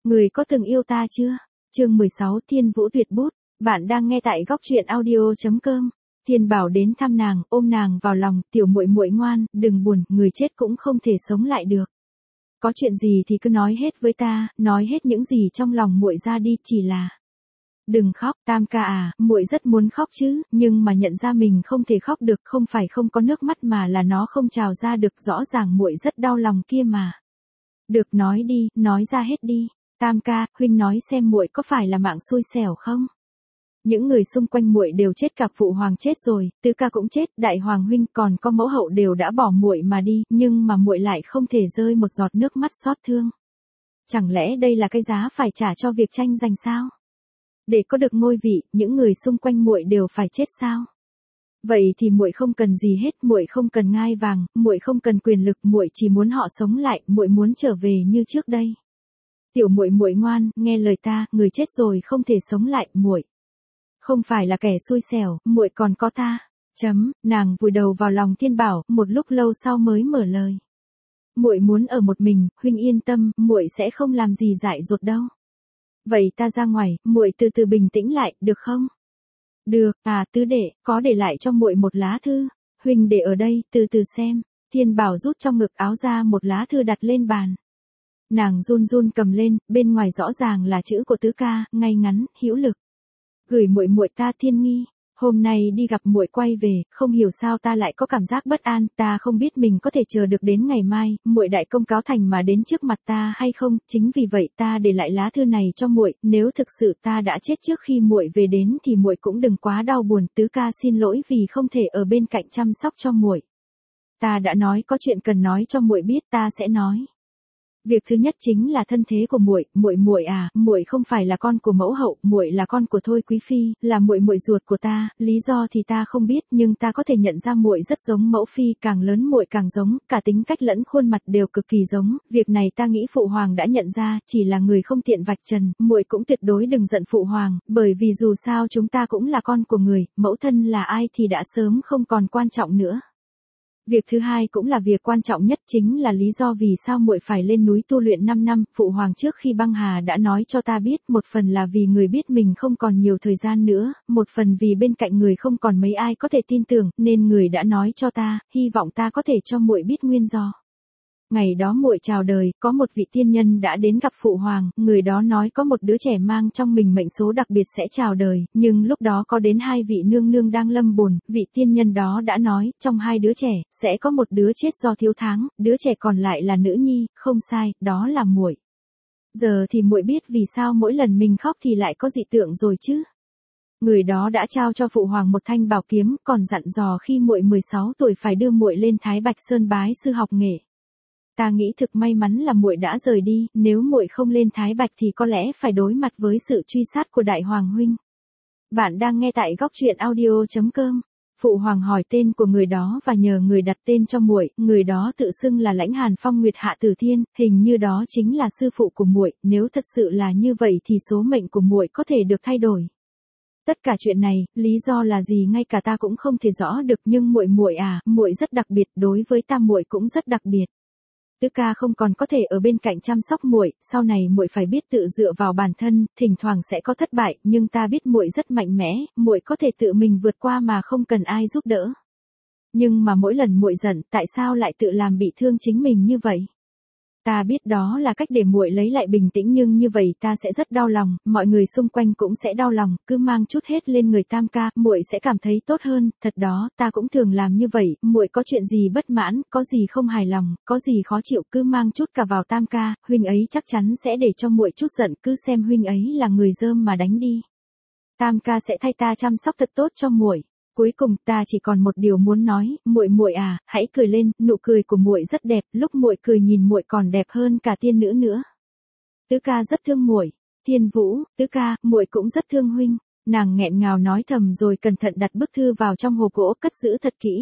Người có từng yêu ta chưa? Chương 16 Thiên Vũ Tuyệt Bút. Bạn đang nghe tại góc truyện audio.com. Thiên Bảo đến thăm nàng, ôm nàng vào lòng, tiểu muội muội ngoan, đừng buồn, người chết cũng không thể sống lại được. Có chuyện gì thì cứ nói hết với ta, nói hết những gì trong lòng muội ra đi, chỉ là đừng khóc, Tam ca à, muội rất muốn khóc chứ, nhưng mà nhận ra mình không thể khóc được, không phải không có nước mắt mà là nó không trào ra được, rõ ràng muội rất đau lòng kia mà. Được, nói đi, nói ra hết đi. Tam ca, huynh nói xem muội có phải là mạng xui xẻo không? Những người xung quanh muội đều chết, cả phụ hoàng chết rồi, tứ ca cũng chết, đại hoàng huynh còn có mẫu hậu đều đã bỏ muội mà đi, nhưng mà muội lại không thể rơi một giọt nước mắt xót thương. Chẳng lẽ đây là cái giá phải trả cho việc tranh giành sao? Để có được ngôi vị, những người xung quanh muội đều phải chết sao? Vậy thì muội không cần gì hết, muội không cần ngai vàng, muội không cần quyền lực, muội chỉ muốn họ sống lại, muội muốn trở về như trước đây. Tiểu muội muội ngoan, nghe lời ta, người chết rồi không thể sống lại, muội không phải là kẻ xui xẻo, muội còn có ta. Nàng vùi đầu vào lòng Thiên Bảo, một lúc lâu sau mới mở lời. Muội muốn ở một mình, huynh yên tâm, muội sẽ không làm gì dại dột đâu. Vậy ta ra ngoài, muội từ từ bình tĩnh lại, được không? Được, tứ đệ, có để lại cho muội một lá thư, huynh để ở đây, từ từ xem. Thiên Bảo rút trong ngực áo ra một lá thư đặt lên bàn. Nàng run run cầm lên, bên ngoài rõ ràng là chữ của tứ ca, ngay ngắn, hữu lực. Gửi muội muội ta Thiên Nghi, hôm nay đi gặp muội quay về, không hiểu sao ta lại có cảm giác bất an, ta không biết mình có thể chờ được đến ngày mai, muội đại công cáo thành mà đến trước mặt ta hay không, chính vì vậy ta để lại lá thư này cho muội, nếu thực sự ta đã chết trước khi muội về đến thì muội cũng đừng quá đau buồn, tứ ca xin lỗi vì không thể ở bên cạnh chăm sóc cho muội. Ta đã nói có chuyện cần nói cho muội biết, ta sẽ nói. Việc thứ nhất chính là thân thế của muội, muội à, muội không phải là con của mẫu hậu, muội là con của Thôi quý phi, là muội muội ruột của ta, lý do thì ta không biết, nhưng ta có thể nhận ra muội rất giống mẫu phi, càng lớn muội càng giống, cả tính cách lẫn khuôn mặt đều cực kỳ giống, việc này ta nghĩ phụ hoàng đã nhận ra, chỉ là người không tiện vạch trần, muội cũng tuyệt đối đừng giận phụ hoàng, bởi vì dù sao chúng ta cũng là con của người, mẫu thân là ai thì đã sớm không còn quan trọng nữa. Việc thứ hai cũng là việc quan trọng nhất, chính là lý do vì sao muội phải lên núi tu luyện 5 năm, phụ hoàng trước khi băng hà đã nói cho ta biết, một phần là vì người biết mình không còn nhiều thời gian nữa, một phần vì bên cạnh người không còn mấy ai có thể tin tưởng, nên người đã nói cho ta, hy vọng ta có thể cho muội biết nguyên do. Ngày đó muội chào đời, có một vị tiên nhân đã đến gặp phụ hoàng, người đó nói có một đứa trẻ mang trong mình mệnh số đặc biệt sẽ chào đời, nhưng lúc đó có đến 2 vị nương nương đang lâm bồn, vị tiên nhân đó đã nói, trong 2 đứa trẻ, sẽ có một đứa chết do thiếu tháng, đứa trẻ còn lại là nữ nhi, không sai, đó là muội. Giờ thì muội biết vì sao mỗi lần mình khóc thì lại có dị tượng rồi chứ. Người đó đã trao cho phụ hoàng một thanh bảo kiếm, còn dặn dò khi muội 16 tuổi phải đưa muội lên Thái Bạch Sơn bái sư học nghệ. Ta nghĩ thực may mắn là muội đã rời đi, nếu muội không lên Thái Bạch thì có lẽ phải đối mặt với sự truy sát của đại hoàng huynh. Bạn đang nghe tại góc truyện audio.com. Phụ hoàng hỏi tên của người đó và nhờ người đặt tên cho muội, người đó tự xưng là Lãnh Hàn Phong Nguyệt Hạ Tử Thiên, hình như đó chính là sư phụ của muội, nếu thật sự là như vậy thì số mệnh của muội có thể được thay đổi. Tất cả chuyện này, lý do là gì ngay cả ta cũng không thể rõ được, nhưng muội à, muội rất đặc biệt, đối với ta muội cũng rất đặc biệt. Tứ ca không còn có thể ở bên cạnh chăm sóc muội, sau này muội phải biết tự dựa vào bản thân, thỉnh thoảng sẽ có thất bại, nhưng ta biết muội rất mạnh mẽ, muội có thể tự mình vượt qua mà không cần ai giúp đỡ. Nhưng mà mỗi lần muội giận, tại sao lại tự làm bị thương chính mình như vậy? Ta biết đó là cách để muội lấy lại bình tĩnh, nhưng như vậy ta sẽ rất đau lòng, mọi người xung quanh cũng sẽ đau lòng, cứ mang chút hết lên người Tam ca, muội sẽ cảm thấy tốt hơn, thật đó, ta cũng thường làm như vậy, muội có chuyện gì bất mãn, có gì không hài lòng, có gì khó chịu, cứ mang chút cả vào Tam ca, huynh ấy chắc chắn sẽ để cho muội chút giận, cứ xem huynh ấy là người rơm mà đánh đi. Tam ca sẽ thay ta chăm sóc thật tốt cho muội. Cuối cùng ta chỉ còn một điều muốn nói, muội à, hãy cười lên, nụ cười của muội rất đẹp, lúc muội cười nhìn muội còn đẹp hơn cả tiên nữ nữa. Tứ ca rất thương muội. Thiên Vũ, tứ ca, muội cũng rất thương huynh. Nàng nghẹn ngào nói thầm rồi cẩn thận đặt bức thư vào trong hộp gỗ cất giữ thật kỹ.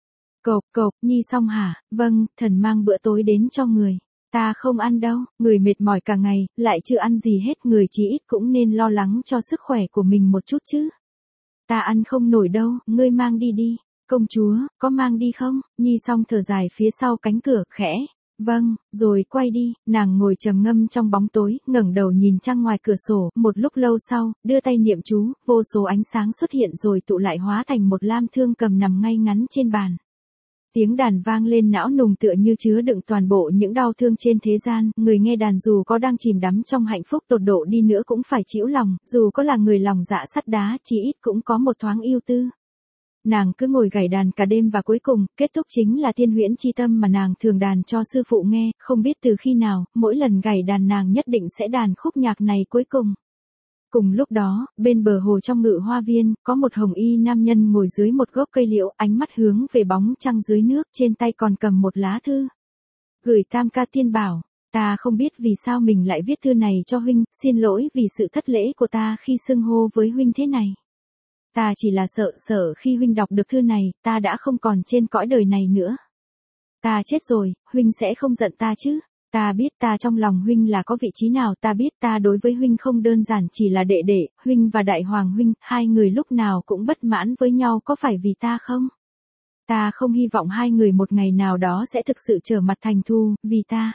Cộc, Nhi xong hả? Vâng, thần mang bữa tối đến cho người. Ta không ăn đâu, người mệt mỏi cả ngày, lại chưa ăn gì hết, người chí ít cũng nên lo lắng cho sức khỏe của mình một chút chứ. Ta ăn không nổi đâu, ngươi mang đi đi. Công chúa, có mang đi không? Nhi xong thở dài phía sau cánh cửa, khẽ Vâng, rồi quay đi, nàng ngồi trầm ngâm trong bóng tối, ngẩng đầu nhìn trăng ngoài cửa sổ, một lúc lâu sau, đưa tay niệm chú, vô số ánh sáng xuất hiện rồi tụ lại hóa thành một lam thương cầm nằm ngay ngắn trên bàn. Tiếng đàn vang lên não nùng tựa như chứa đựng toàn bộ những đau thương trên thế gian, người nghe đàn dù có đang chìm đắm trong hạnh phúc tột độ đi nữa cũng phải chịu lòng, dù có là người lòng dạ sắt đá, chí ít cũng có một thoáng yêu tư. Nàng cứ ngồi gảy đàn cả đêm và cuối cùng, kết thúc chính là Thiên Huyễn Chi Tâm mà nàng thường đàn cho sư phụ nghe, không biết từ khi nào, mỗi lần gảy đàn nàng nhất định sẽ đàn khúc nhạc này cuối cùng. Cùng lúc đó, bên bờ hồ trong Ngự Hoa Viên, có một hồng y nam nhân ngồi dưới một gốc cây liễu, ánh mắt hướng về bóng trăng dưới nước, trên tay còn cầm một lá thư. Gửi Tam ca Thiên Bảo, ta không biết vì sao mình lại viết thư này cho huynh, xin lỗi vì sự thất lễ của ta khi xưng hô với huynh thế này. Ta chỉ là sợ khi huynh đọc được thư này, ta đã không còn trên cõi đời này nữa. Ta chết rồi, huynh sẽ không giận ta chứ? Ta biết ta trong lòng huynh là có vị trí nào, ta biết ta đối với huynh không đơn giản chỉ là đệ đệ, huynh và đại hoàng huynh, hai người lúc nào cũng bất mãn với nhau có phải vì ta không? Ta không hy vọng hai người một ngày nào đó sẽ thực sự trở mặt thành thù, vì ta.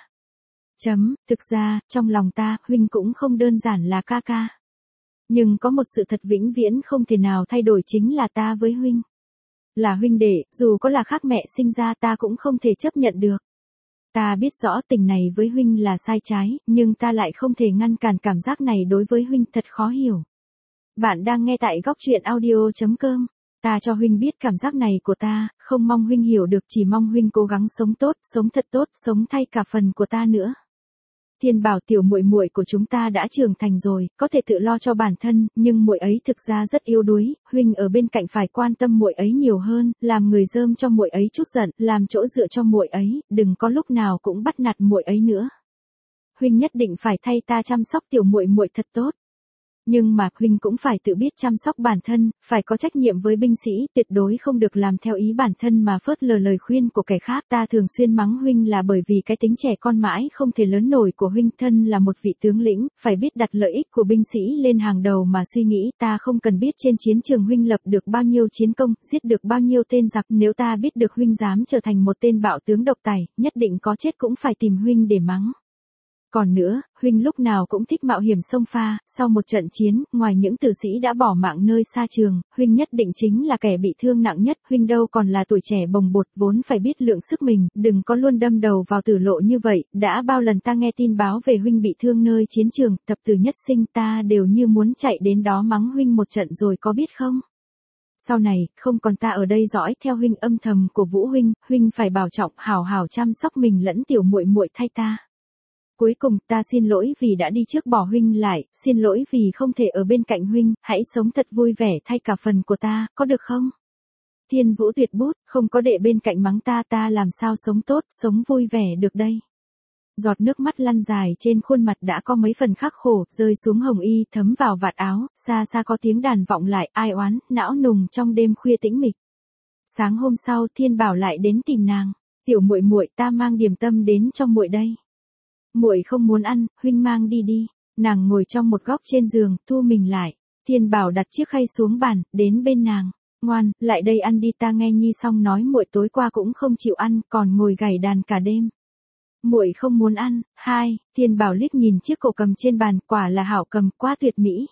Thực ra, trong lòng ta, huynh cũng không đơn giản là ca ca. Nhưng có một sự thật vĩnh viễn không thể nào thay đổi chính là ta với huynh. Là huynh đệ, dù có là khác mẹ sinh ra ta cũng không thể chấp nhận được. Ta biết rõ tình này với huynh là sai trái, nhưng ta lại không thể ngăn cản cảm giác này đối với huynh, thật khó hiểu. Bạn đang nghe tại góc truyện audio.com. Ta cho huynh biết cảm giác này của ta, không mong huynh hiểu được, chỉ mong huynh cố gắng sống tốt, sống thật tốt, sống thay cả phần của ta nữa. Thiên Bảo tiểu muội muội của chúng ta đã trưởng thành rồi, có thể tự lo cho bản thân, nhưng muội ấy thực ra rất yếu đuối, huynh ở bên cạnh phải quan tâm muội ấy nhiều hơn, làm người rơm cho muội ấy chút giận, làm chỗ dựa cho muội ấy, đừng có lúc nào cũng bắt nạt muội ấy nữa. Huynh nhất định phải thay ta chăm sóc tiểu muội muội thật tốt. Nhưng mà huynh cũng phải tự biết chăm sóc bản thân, phải có trách nhiệm với binh sĩ, tuyệt đối không được làm theo ý bản thân mà phớt lờ lời khuyên của kẻ khác. Ta thường xuyên mắng huynh là bởi vì cái tính trẻ con mãi không thể lớn nổi của huynh, thân là một vị tướng lĩnh, phải biết đặt lợi ích của binh sĩ lên hàng đầu mà suy nghĩ. Ta không cần biết trên chiến trường huynh lập được bao nhiêu chiến công, giết được bao nhiêu tên giặc, nếu ta biết được huynh dám trở thành một tên bạo tướng độc tài, nhất định có chết cũng phải tìm huynh để mắng. Còn nữa, huynh lúc nào cũng thích mạo hiểm xông pha, sau một trận chiến, ngoài những tử sĩ đã bỏ mạng nơi xa trường, huynh nhất định chính là kẻ bị thương nặng nhất, huynh đâu còn là tuổi trẻ bồng bột, vốn phải biết lượng sức mình, đừng có luôn đâm đầu vào tử lộ như vậy, đã bao lần ta nghe tin báo về huynh bị thương nơi chiến trường, thập tử nhất sinh, ta đều như muốn chạy đến đó mắng huynh một trận rồi có biết không? Sau này, không còn ta ở đây dõi theo huynh, âm thầm của Vũ huynh, huynh phải bảo trọng, hảo hảo chăm sóc mình lẫn tiểu muội muội thay ta. Cuối cùng, ta xin lỗi vì đã đi trước bỏ huynh lại, xin lỗi vì không thể ở bên cạnh huynh, hãy sống thật vui vẻ thay cả phần của ta, có được không? Thiên Vũ tuyệt bút, không có đệ bên cạnh mắng ta, ta làm sao sống tốt, sống vui vẻ được đây? Giọt nước mắt lăn dài trên khuôn mặt đã có mấy phần khắc khổ, rơi xuống hồng y, thấm vào vạt áo, xa xa có tiếng đàn vọng lại, ai oán, não nùng trong đêm khuya tĩnh mịch. Sáng hôm sau, Thiên Bảo lại đến tìm nàng, tiểu muội muội, ta mang điểm tâm đến cho muội đây. Muội không muốn ăn, huynh mang đi đi. Nàng ngồi trong một góc trên giường, thu mình lại. Thiên Bảo đặt chiếc khay xuống bàn, đến bên nàng. Ngoan, lại đây ăn đi, ta nghe Nhi xong nói muội tối qua cũng không chịu ăn, còn ngồi gảy đàn cả đêm. Muội không muốn ăn. Thiên Bảo liếc nhìn chiếc cổ cầm trên bàn, quả là hảo cầm, quá tuyệt mỹ.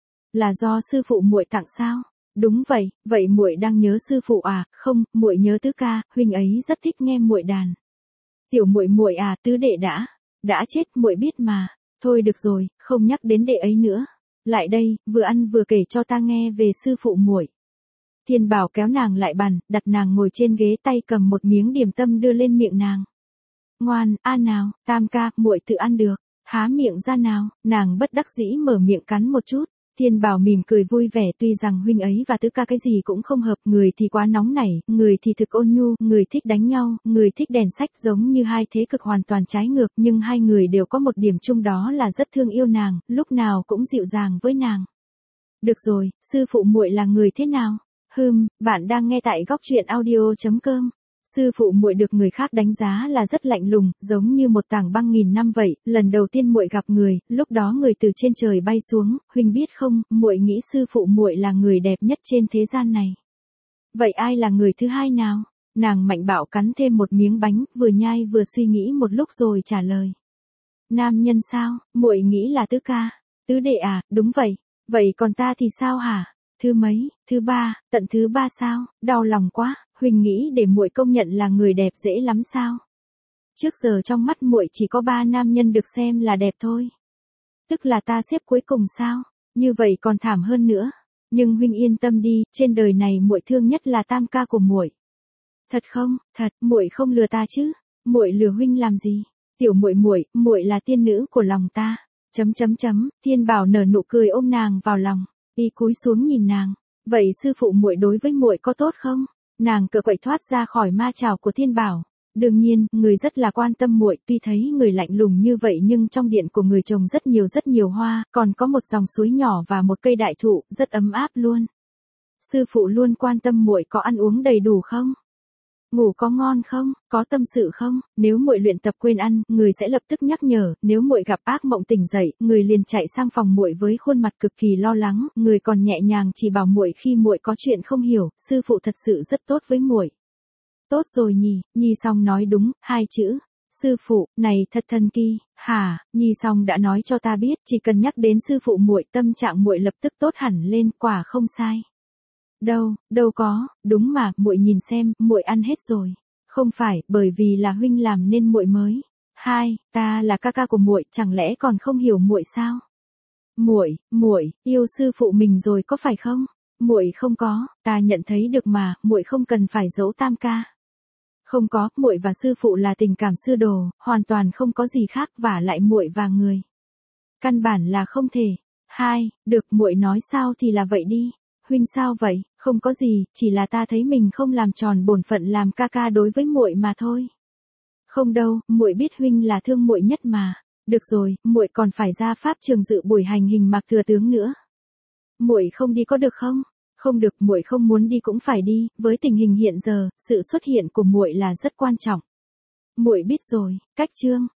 Là do sư phụ muội tặng sao? Đúng vậy, vậy muội đang nhớ sư phụ à? Không, muội nhớ tứ ca, huynh ấy rất thích nghe muội đàn. Tiểu muội muội à, tứ đệ đã chết, muội biết mà. Thôi được rồi, không nhắc đến đệ ấy nữa. Lại đây, vừa ăn vừa kể cho ta nghe về sư phụ muội. Thiên Bảo kéo nàng lại bàn, đặt nàng ngồi trên ghế, tay cầm một miếng điểm tâm đưa lên miệng nàng. Ngoan, nào, Tam ca, muội tự ăn được. Há miệng ra nào, nàng bất đắc dĩ mở miệng cắn một chút. Thiên Bảo mỉm cười vui vẻ, tuy rằng huynh ấy và tứ ca cái gì cũng không hợp, người thì quá nóng nảy, người thì thực ôn nhu, người thích đánh nhau, người thích đèn sách, giống như hai thế cực hoàn toàn trái ngược, nhưng hai người đều có một điểm chung, đó là rất thương yêu nàng, lúc nào cũng dịu dàng với nàng. Được rồi, sư phụ muội là người thế nào? Bạn đang nghe tại góc truyện audio.com. Sư phụ muội được người khác đánh giá là rất lạnh lùng, giống như một tảng băng nghìn năm vậy. Lần đầu tiên muội gặp người, lúc đó người từ trên trời bay xuống, huynh biết không, muội nghĩ sư phụ muội là người đẹp nhất trên thế gian này. Vậy ai là người thứ hai nào? Nàng mạnh bạo cắn thêm một miếng bánh, vừa nhai vừa suy nghĩ một lúc rồi trả lời. Nam nhân sao, muội nghĩ là tứ ca. Tứ đệ à, đúng vậy. Vậy còn ta thì sao hả? Thứ mấy, thứ ba, tận thứ ba sao? Đau lòng quá, Huỳnh nghĩ để muội công nhận là người đẹp dễ lắm sao? Trước giờ trong mắt muội chỉ có 3 nam nhân được xem là đẹp thôi. Tức là ta xếp cuối cùng sao? Như vậy còn thảm hơn nữa. Nhưng huynh yên tâm đi, trên đời này muội thương nhất là tam ca của muội. Thật không? Thật, muội không lừa ta chứ? Muội lừa huynh làm gì? Tiểu muội, muội là tiên nữ của lòng ta. Thiên Bảo nở nụ cười ôm nàng vào lòng, y cúi xuống nhìn nàng. Vậy sư phụ muội đối với muội có tốt không? Nàng cựa quậy thoát ra khỏi ma chảo của Thiên Bảo. Đương nhiên, người rất là quan tâm muội, tuy thấy người lạnh lùng như vậy nhưng trong điện của người trồng rất nhiều hoa, còn có một dòng suối nhỏ và một cây đại thụ, rất ấm áp luôn. Sư phụ luôn quan tâm muội có ăn uống đầy đủ không? Ngủ có ngon không, có tâm sự không? Nếu muội luyện tập quên ăn, người sẽ lập tức nhắc nhở, nếu muội gặp ác mộng tỉnh dậy, người liền chạy sang phòng muội với khuôn mặt cực kỳ lo lắng, người còn nhẹ nhàng chỉ bảo muội khi muội có chuyện không hiểu, sư phụ thật sự rất tốt với muội. Tốt rồi nhỉ, Nhi Song nói đúng, 2 chữ. Sư phụ, này thật thần kỳ, hả? Nhi Song đã nói cho ta biết, chỉ cần nhắc đến sư phụ muội, tâm trạng muội lập tức tốt hẳn lên, quả không sai. Đâu có, đúng mà, muội nhìn xem, muội ăn hết rồi. Không phải, bởi vì là huynh làm nên muội mới. Ta là ca ca của muội, chẳng lẽ còn không hiểu muội sao? Muội yêu sư phụ mình rồi có phải không? Muội không có, ta nhận thấy được mà, muội không cần phải giấu tam ca. Không có, muội và sư phụ là tình cảm sư đồ, hoàn toàn không có gì khác, vả lại muội và người. Căn bản là không thể. Được, muội nói sao thì là vậy đi. Huynh sao vậy? Không có gì, chỉ là ta thấy mình không làm tròn bổn phận làm ca ca đối với muội mà thôi. Không đâu, muội biết huynh là thương muội nhất mà. Được rồi, muội còn phải ra pháp trường dự buổi hành hình Mạc Thừa tướng nữa. Muội không đi có được không? Không được, muội không muốn đi cũng phải đi, với tình hình hiện giờ, sự xuất hiện của muội là rất quan trọng. Muội biết rồi, cách chương